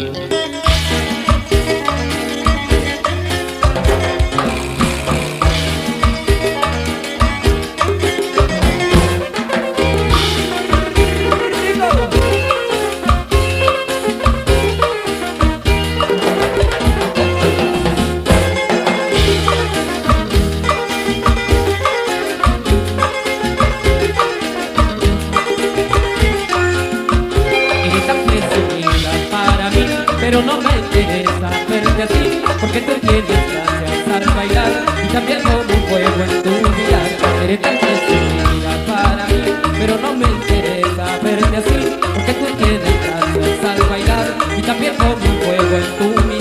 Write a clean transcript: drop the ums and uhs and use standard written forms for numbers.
Pero no me interesa verte así, porque tú tienes gracia al bailar y también como un fuego en tu mirar. Eres tan presumida para mí, pero no me interesa verte así, porque tú tienes gracia al bailar y también como un fuego en tu mirar.